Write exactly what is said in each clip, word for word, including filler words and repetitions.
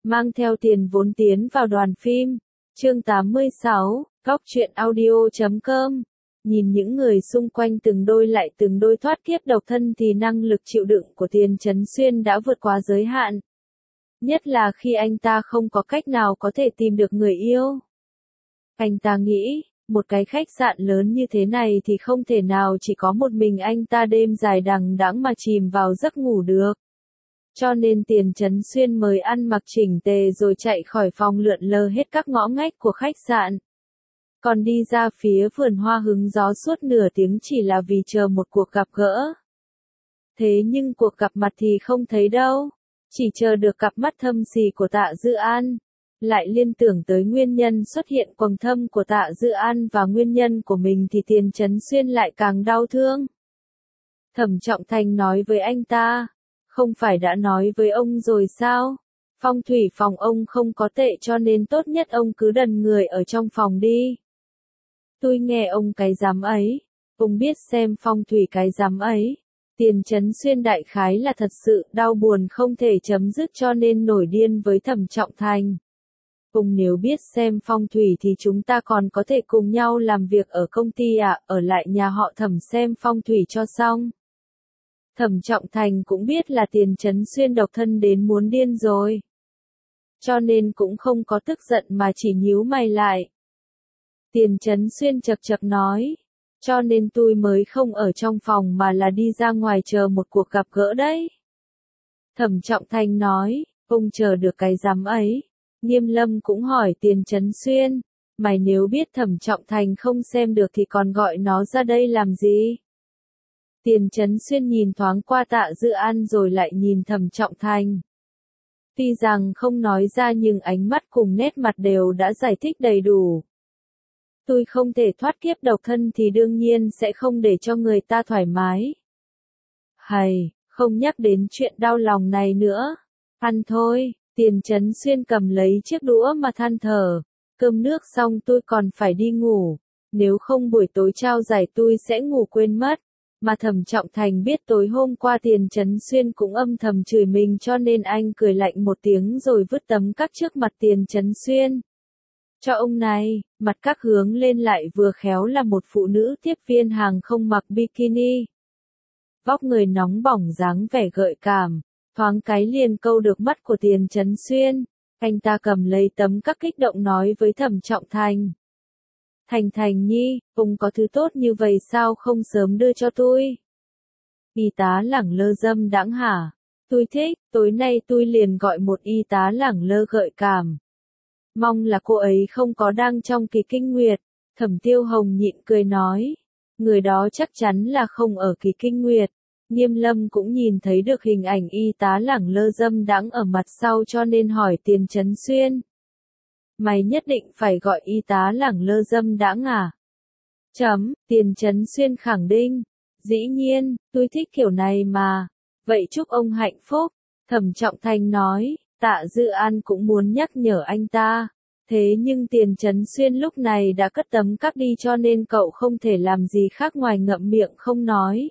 mang theo tiền vốn tiến vào đoàn phim. Chương tám mươi sáu, Góc truyện audio chấm com. Nhìn những người xung quanh từng đôi lại từng đôi thoát kiếp độc thân thì năng lực chịu đựng của Tiền Chấn Xuyên đã vượt quá giới hạn. Nhất là khi anh ta không có cách nào có thể tìm được người yêu. Anh ta nghĩ, một cái khách sạn lớn như thế này thì không thể nào chỉ có một mình anh ta đêm dài đằng đẵng mà chìm vào giấc ngủ được. Cho nên Tiền Chấn Xuyên mới ăn mặc chỉnh tề rồi chạy khỏi phòng lượn lờ hết các ngõ ngách của khách sạn. Còn đi ra phía vườn hoa hứng gió suốt nửa tiếng chỉ là vì chờ một cuộc gặp gỡ. Thế nhưng cuộc gặp mặt thì không thấy đâu. Chỉ chờ được cặp mắt thâm sì của Tạ Dư An. Lại liên tưởng tới nguyên nhân xuất hiện quầng thâm của Tạ Dư An và nguyên nhân của mình thì Tiền Chấn Xuyên lại càng đau thương. Thẩm Trọng Thành nói với anh ta, không phải đã nói với ông rồi sao? Phong thủy phòng ông không có tệ cho nên tốt nhất ông cứ đần người ở trong phòng đi. Tôi nghe ông cái dám ấy, ông biết xem phong thủy cái dám ấy. Tiền Chấn Xuyên đại khái là thật sự đau buồn không thể chấm dứt cho nên nổi điên với Thẩm Trọng Thành. Ông nếu biết xem phong thủy thì chúng ta còn có thể cùng nhau làm việc ở công ty à, ở lại nhà họ Thẩm xem phong thủy cho xong. Thẩm Trọng Thành cũng biết là Tiền Chấn Xuyên độc thân đến muốn điên rồi. Cho nên cũng không có tức giận mà chỉ nhíu mày lại. Tiền Chấn Xuyên chập chập nói, cho nên tôi mới không ở trong phòng mà là đi ra ngoài chờ một cuộc gặp gỡ đấy. Thẩm Trọng Thành nói, ông chờ được cái dám ấy. Nghiêm Lâm cũng hỏi Tiền Chấn Xuyên, mày nếu biết Thẩm Trọng Thành không xem được thì còn gọi nó ra đây làm gì? Tiền Chấn Xuyên nhìn thoáng qua Tạ Dư An rồi lại nhìn Thẩm Trọng Thành. Tuy rằng không nói ra nhưng ánh mắt cùng nét mặt đều đã giải thích đầy đủ. Tôi không thể thoát kiếp độc thân thì đương nhiên sẽ không để cho người ta thoải mái. Hầy, không nhắc đến chuyện đau lòng này nữa. Ăn thôi, Tiền Chấn Xuyên cầm lấy chiếc đũa mà than thở. Cơm nước xong tôi còn phải đi ngủ. Nếu không buổi tối trao giải tôi sẽ ngủ quên mất. Mà Thẩm Trọng Thành biết tối hôm qua Tiền Chấn Xuyên cũng âm thầm chửi mình cho nên anh cười lạnh một tiếng rồi vứt tấm cắc trước mặt Tiền Chấn Xuyên. Cho ông này, mặt cắc hướng lên lại vừa khéo là một phụ nữ tiếp viên hàng không mặc bikini. Vóc người nóng bỏng dáng vẻ gợi cảm, thoáng cái liền câu được mắt của Tiền Chấn Xuyên. Anh ta cầm lấy tấm cắc kích động nói với Thẩm Trọng Thành. Thành Thành nhi, ông có thứ tốt như vậy sao không sớm đưa cho tôi? Y tá lẳng lơ dâm đãng hả? Tôi thích, tối nay tôi liền gọi một y tá lẳng lơ gợi cảm. Mong là cô ấy không có đang trong kỳ kinh nguyệt. Thẩm Tiêu Hồng nhịn cười nói. Người đó chắc chắn là không ở kỳ kinh nguyệt. Nghiêm Lâm cũng nhìn thấy được hình ảnh y tá lẳng lơ dâm đãng ở mặt sau cho nên hỏi Tiền Chấn Xuyên. Mày nhất định phải gọi y tá lẳng lơ dâm đãng à? Chấm, Tiền Chấn Xuyên khẳng định. Dĩ nhiên, tôi thích kiểu này mà. Vậy chúc ông hạnh phúc. Thẩm Trọng Thành nói. Tạ Dư An cũng muốn nhắc nhở anh ta. Thế nhưng Tiền Chấn Xuyên lúc này đã cất tấm cắc đi cho nên cậu không thể làm gì khác ngoài ngậm miệng không nói.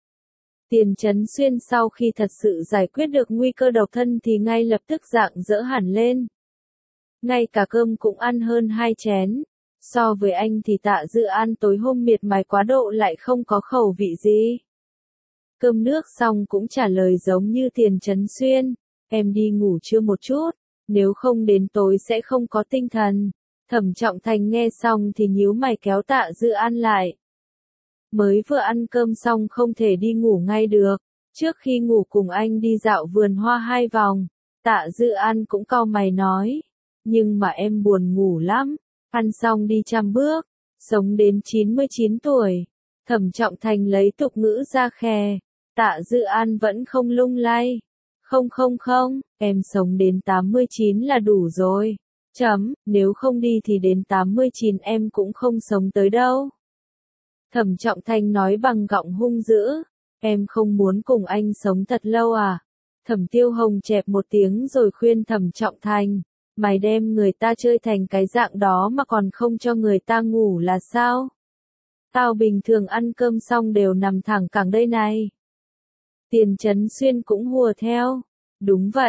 Tiền Chấn Xuyên sau khi thật sự giải quyết được nguy cơ độc thân thì ngay lập tức rạng rỡ hẳn lên. Ngay cả cơm cũng ăn hơn hai chén. So với anh thì Tạ Dư An tối hôm miệt mài quá độ lại không có khẩu vị gì. Cơm nước xong cũng trả lời giống như Tiền Chấn Xuyên. Em đi ngủ trưa một chút, nếu không đến tối sẽ không có tinh thần. Thẩm Trọng Thành nghe xong thì nhíu mày kéo Tạ Dư An lại. Mới vừa ăn cơm xong không thể đi ngủ ngay được. Trước khi ngủ cùng anh đi dạo vườn hoa hai vòng. Tạ Dư An cũng cau mày nói. Nhưng mà em buồn ngủ lắm. Ăn xong đi trăm bước. Sống đến chín mươi chín tuổi. Thẩm Trọng Thành lấy tục ngữ ra khè. Tạ Dư An vẫn không lung lay. Không không không, em sống đến tám mươi chín là đủ rồi. Chấm, nếu không đi thì đến tám mươi chín em cũng không sống tới đâu. Thẩm Trọng Thành nói bằng giọng hung dữ. Em không muốn cùng anh sống thật lâu à? Thẩm Tiêu Hồng chẹp một tiếng rồi khuyên Thẩm Trọng Thành. Mày đem người ta chơi thành cái dạng đó mà còn không cho người ta ngủ là sao? Tao bình thường ăn cơm xong đều nằm thẳng cẳng đây này. Tiền Chấn Xuyên cũng hùa theo. Đúng vậy,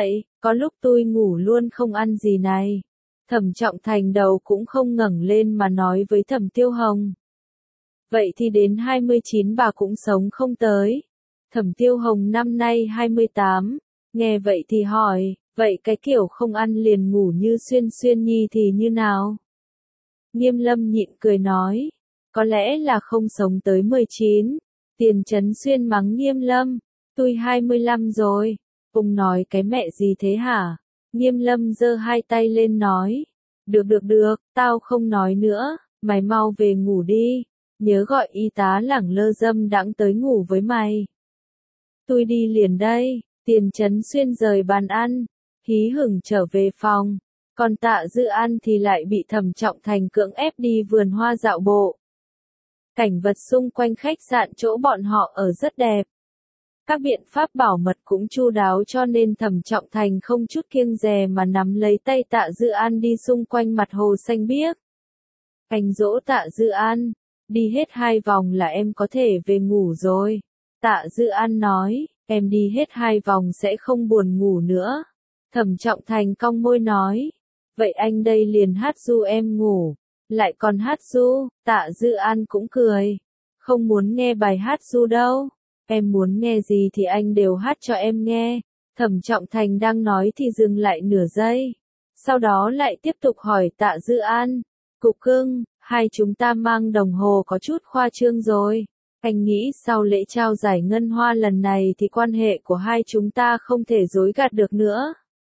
có lúc tôi ngủ luôn không ăn gì này. Thẩm Trọng Thành đầu cũng không ngẩng lên mà nói với Thẩm Tiêu Hồng. Vậy thì đến hai mươi chín bà cũng sống không tới. Thẩm Tiêu Hồng năm nay hai mươi tám, nghe vậy thì hỏi, vậy cái kiểu không ăn liền ngủ như Xuyên Xuyên Nhi thì như nào? Nghiêm Lâm nhịn cười nói, có lẽ là không sống tới mười chín. Tiền Chấn Xuyên mắng Nghiêm Lâm, tôi hai mươi lăm rồi. Ông nói cái mẹ gì thế hả? Nghiêm Lâm giơ hai tay lên nói, được được được, tao không nói nữa, mày mau về ngủ đi, nhớ gọi y tá lẳng lơ dâm đãng tới ngủ với mày. Tôi đi liền đây. Tiền Chấn Xuyên rời bàn ăn, hí hửng trở về phòng, còn Tạ Dư An thì lại bị Thẩm Trọng Thành cưỡng ép đi vườn hoa dạo bộ. Cảnh vật xung quanh khách sạn chỗ bọn họ ở rất đẹp. Các biện pháp bảo mật cũng chu đáo cho nên Thẩm Trọng Thành không chút kiêng dè mà nắm lấy tay Tạ Dư An đi xung quanh mặt hồ xanh biếc. Anh dỗ Tạ Dư An, đi hết hai vòng là em có thể về ngủ rồi. Tạ Dư An nói, em đi hết hai vòng sẽ không buồn ngủ nữa. Thẩm Trọng Thành cong môi nói, vậy anh đây liền hát ru em ngủ. Lại còn hát ru, Tạ Dư An cũng cười. Không muốn nghe bài hát ru đâu. Em muốn nghe gì thì anh đều hát cho em nghe. Thẩm Trọng Thành đang nói thì dừng lại nửa giây. Sau đó lại tiếp tục hỏi Tạ Dư An. Cục cưng, hai chúng ta mang đồng hồ có chút khoa trương rồi. Anh nghĩ sau lễ trao giải ngân hoa lần này thì quan hệ của hai chúng ta không thể dối gạt được nữa.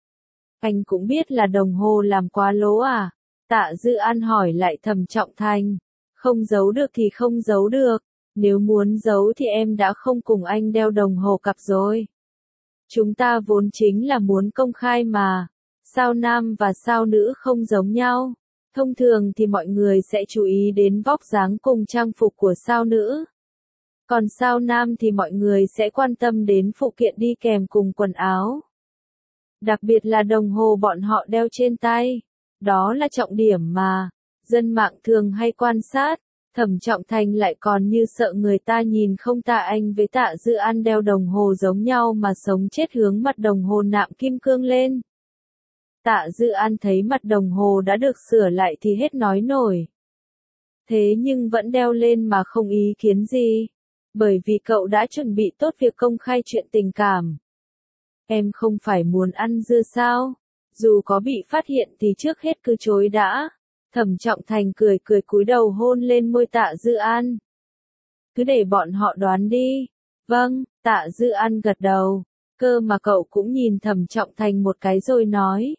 Anh cũng biết là đồng hồ làm quá lố à? Tạ Dư An hỏi lại Thẩm Trọng Thành. Không giấu được thì không giấu được. Nếu muốn giấu thì em đã không cùng anh đeo đồng hồ cặp rồi. Chúng ta vốn chính là muốn công khai mà. Sao nam và sao nữ không giống nhau. Thông thường thì mọi người sẽ chú ý đến vóc dáng cùng trang phục của sao nữ. Còn sao nam thì mọi người sẽ quan tâm đến phụ kiện đi kèm cùng quần áo. Đặc biệt là đồng hồ bọn họ đeo trên tay. Đó là trọng điểm mà dân mạng thường hay quan sát. Thẩm Trọng Thành lại còn như sợ người ta nhìn không Tạ Anh với Tạ Dư An đeo đồng hồ giống nhau mà sống chết hướng mặt đồng hồ nạm kim cương lên. Tạ Dư An thấy mặt đồng hồ đã được sửa lại thì hết nói nổi. Thế nhưng vẫn đeo lên mà không ý kiến gì. Bởi vì cậu đã chuẩn bị tốt việc công khai chuyện tình cảm. Em không phải muốn ăn dưa sao? Dù có bị phát hiện thì trước hết cứ chối đã. Thẩm Trọng Thành cười cười cúi đầu hôn lên môi Tạ Dư An. Cứ để bọn họ đoán đi. Vâng, Tạ Dư An gật đầu. Cơ mà cậu cũng nhìn Thẩm Trọng Thành một cái rồi nói.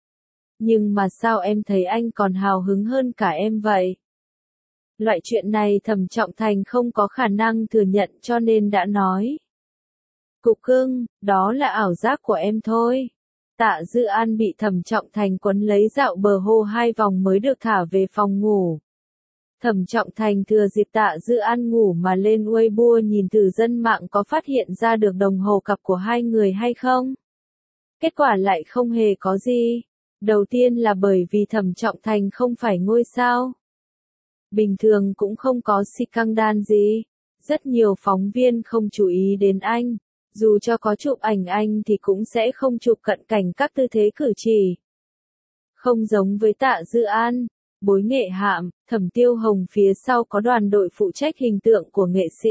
Nhưng mà sao em thấy anh còn hào hứng hơn cả em vậy? Loại chuyện này Thẩm Trọng Thành không có khả năng thừa nhận cho nên đã nói. Cục cưng, đó là ảo giác của em thôi. Tạ Dư An bị Thẩm Trọng Thành quấn lấy dạo bờ hồ hai vòng mới được thả về phòng ngủ. Thẩm Trọng Thành thừa dịp Tạ Dư An ngủ mà lên Weibo nhìn thử dân mạng có phát hiện ra được đồng hồ cặp của hai người hay không. Kết quả lại không hề có gì. Đầu tiên là bởi vì Thẩm Trọng Thành không phải ngôi sao. Bình thường cũng không có scandal gì. Rất nhiều phóng viên không chú ý đến anh. Dù cho có chụp ảnh anh thì cũng sẽ không chụp cận cảnh các tư thế cử chỉ. Không giống với Tạ Dư An, bối nghệ hạm, Thẩm Tiêu Hồng phía sau có đoàn đội phụ trách hình tượng của nghệ sĩ.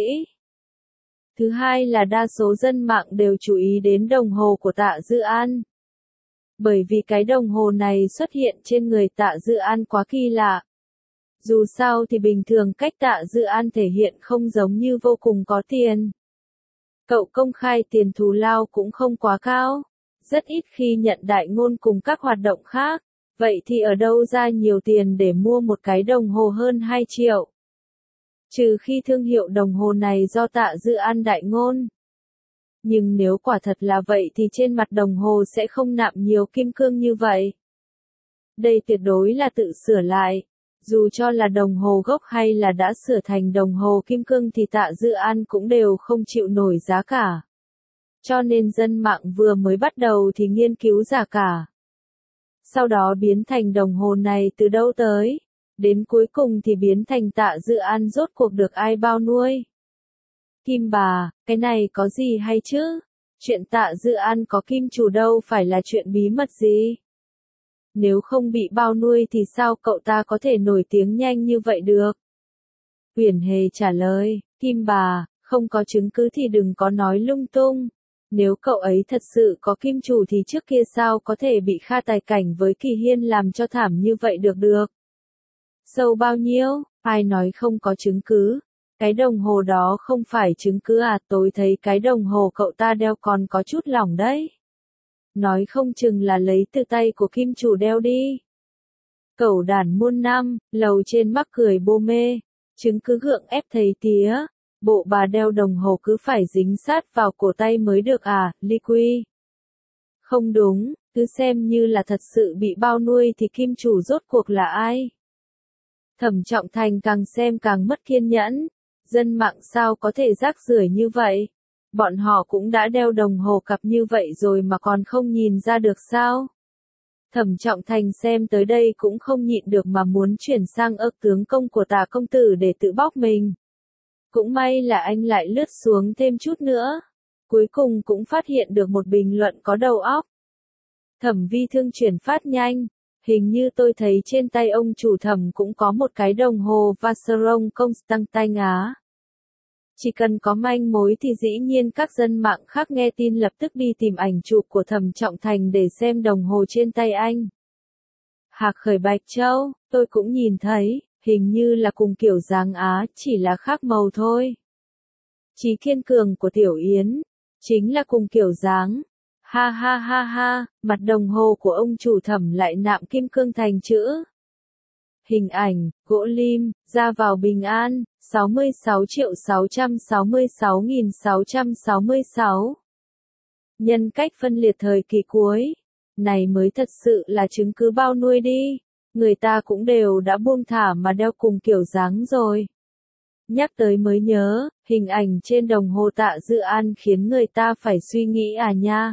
Thứ hai là đa số dân mạng đều chú ý đến đồng hồ của Tạ Dư An. Bởi vì cái đồng hồ này xuất hiện trên người Tạ Dư An quá kỳ lạ. Dù sao thì bình thường cách Tạ Dư An thể hiện không giống như vô cùng có tiền. Cậu công khai tiền thù lao cũng không quá cao, rất ít khi nhận đại ngôn cùng các hoạt động khác, vậy thì ở đâu ra nhiều tiền để mua một cái đồng hồ hơn hai triệu? Trừ khi thương hiệu đồng hồ này do Tạ Dư An đại ngôn. Nhưng nếu quả thật là vậy thì trên mặt đồng hồ sẽ không nạm nhiều kim cương như vậy. Đây tuyệt đối là tự sửa lại. Dù cho là đồng hồ gốc hay là đã sửa thành đồng hồ kim cương thì Tạ Dư An cũng đều không chịu nổi giá cả. Cho nên dân mạng vừa mới bắt đầu thì nghiên cứu giá cả. Sau đó biến thành đồng hồ này từ đâu tới. Đến cuối cùng thì biến thành Tạ Dư An rốt cuộc được ai bao nuôi. Kim bà, cái này có gì hay chứ? Chuyện Tạ Dư An có kim chủ đâu phải là chuyện bí mật gì. Nếu không bị bao nuôi thì sao cậu ta có thể nổi tiếng nhanh như vậy được? Uyển Hề trả lời, Kim bà, không có chứng cứ thì đừng có nói lung tung. Nếu cậu ấy thật sự có kim chủ thì trước kia sao có thể bị Kha Tài Cảnh với Kỳ Hiên làm cho thảm như vậy được được? Sâu bao nhiêu? Ai nói không có chứng cứ? Cái đồng hồ đó không phải chứng cứ à? Tôi thấy cái đồng hồ cậu ta đeo còn có chút lỏng đấy. Nói không chừng là lấy từ tay của kim chủ đeo đi. Cẩu đản muôn năm, lầu trên mắc cười bô mê. Chứng cứ gượng ép thầy tía. Bộ bà đeo đồng hồ cứ phải dính sát vào cổ tay mới được à, Ly Quy? Không đúng, cứ xem như là thật sự bị bao nuôi thì kim chủ rốt cuộc là ai? Thẩm Trọng Thành càng xem càng mất kiên nhẫn. Dân mạng sao có thể rác rưởi như vậy? Bọn họ cũng đã đeo đồng hồ cặp như vậy rồi mà còn không nhìn ra được sao? Thẩm Trọng Thành xem tới đây cũng không nhịn được mà muốn chuyển sang ức tướng công của Tả công tử để tự bóc mình. Cũng may là anh lại lướt xuống thêm chút nữa. Cuối cùng cũng phát hiện được một bình luận có đầu óc. Thẩm Vi Thương chuyển phát nhanh. Hình như tôi thấy trên tay ông chủ Thẩm cũng có một cái đồng hồ Vacheron Constantin Á. Chỉ cần có manh mối thì dĩ nhiên các dân mạng khác nghe tin lập tức đi tìm ảnh chụp của Thẩm Trọng Thành để xem đồng hồ trên tay anh. Hạc Khởi Bạch Châu, tôi cũng nhìn thấy, hình như là cùng kiểu dáng Á, chỉ là khác màu thôi. Chí Kiên Cường của Tiểu Yến, chính là cùng kiểu dáng. Ha ha ha ha, mặt đồng hồ của ông chủ Thẩm lại nạm kim cương thành chữ. Hình ảnh, gỗ lim, ra vào bình an, sáu mươi sáu triệu sáu trăm sáu mươi sáu nghìn sáu trăm sáu mươi sáu. Nhân cách phân liệt thời kỳ cuối. Này mới thật sự là chứng cứ bao nuôi đi. Người ta cũng đều đã buông thả mà đeo cùng kiểu dáng rồi. Nhắc tới mới nhớ, hình ảnh trên đồng hồ Tạ Dư An khiến người ta phải suy nghĩ à nha.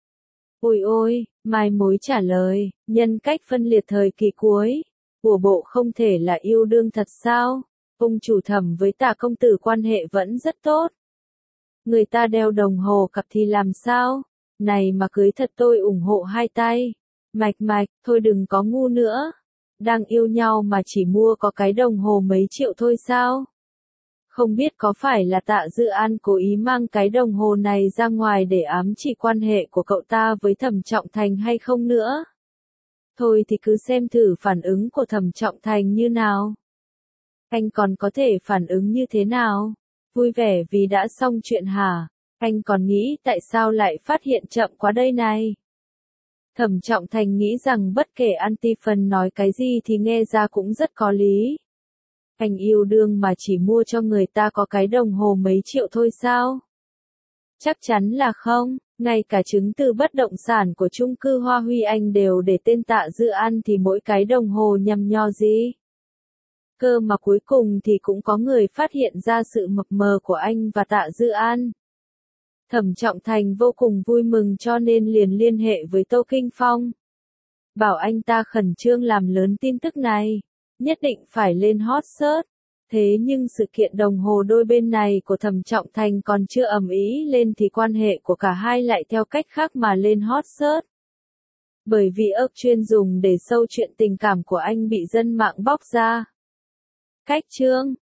Ôi ôi, mai mối trả lời, nhân cách phân liệt thời kỳ cuối. Của bộ không thể là yêu đương thật sao? Ông chủ Thẩm với Tả công tử quan hệ vẫn rất tốt. Người ta đeo đồng hồ cặp thì làm sao? Này mà cưới thật tôi ủng hộ hai tay. Mạch mạch, thôi đừng có ngu nữa. Đang yêu nhau mà chỉ mua có cái đồng hồ mấy triệu thôi sao? Không biết có phải là Tạ Dư An cố ý mang cái đồng hồ này ra ngoài để ám chỉ quan hệ của cậu ta với Thẩm Trọng Thành hay không nữa? Thôi thì cứ xem thử phản ứng của Thẩm Trọng Thành như nào. Anh còn có thể phản ứng như thế nào? Vui vẻ vì đã xong chuyện hả? Anh còn nghĩ tại sao lại phát hiện chậm quá đây này? Thẩm Trọng Thành nghĩ rằng bất kể Anti-Fan nói cái gì thì nghe ra cũng rất có lý. Anh yêu đương mà chỉ mua cho người ta có cái đồng hồ mấy triệu thôi sao? Chắc chắn là không, ngay cả chứng từ bất động sản của chung cư Hoa Huy Anh đều để tên Tạ Dư An thì mỗi cái đồng hồ nhằm nho gì. Cơ mà cuối cùng thì cũng có người phát hiện ra sự mập mờ của anh và Tạ Dư An. Thẩm Trọng Thành vô cùng vui mừng cho nên liền liên hệ với Tô Kinh Phong. Bảo anh ta khẩn trương làm lớn tin tức này, nhất định phải lên hot search. Thế nhưng sự kiện đồng hồ đôi bên này của Thẩm Trọng Thành còn chưa ầm ĩ lên thì quan hệ của cả hai lại theo cách khác mà lên hot search. Bởi vì ức chuyên dùng để sâu chuyện tình cảm của anh bị dân mạng bóc ra. Cách chương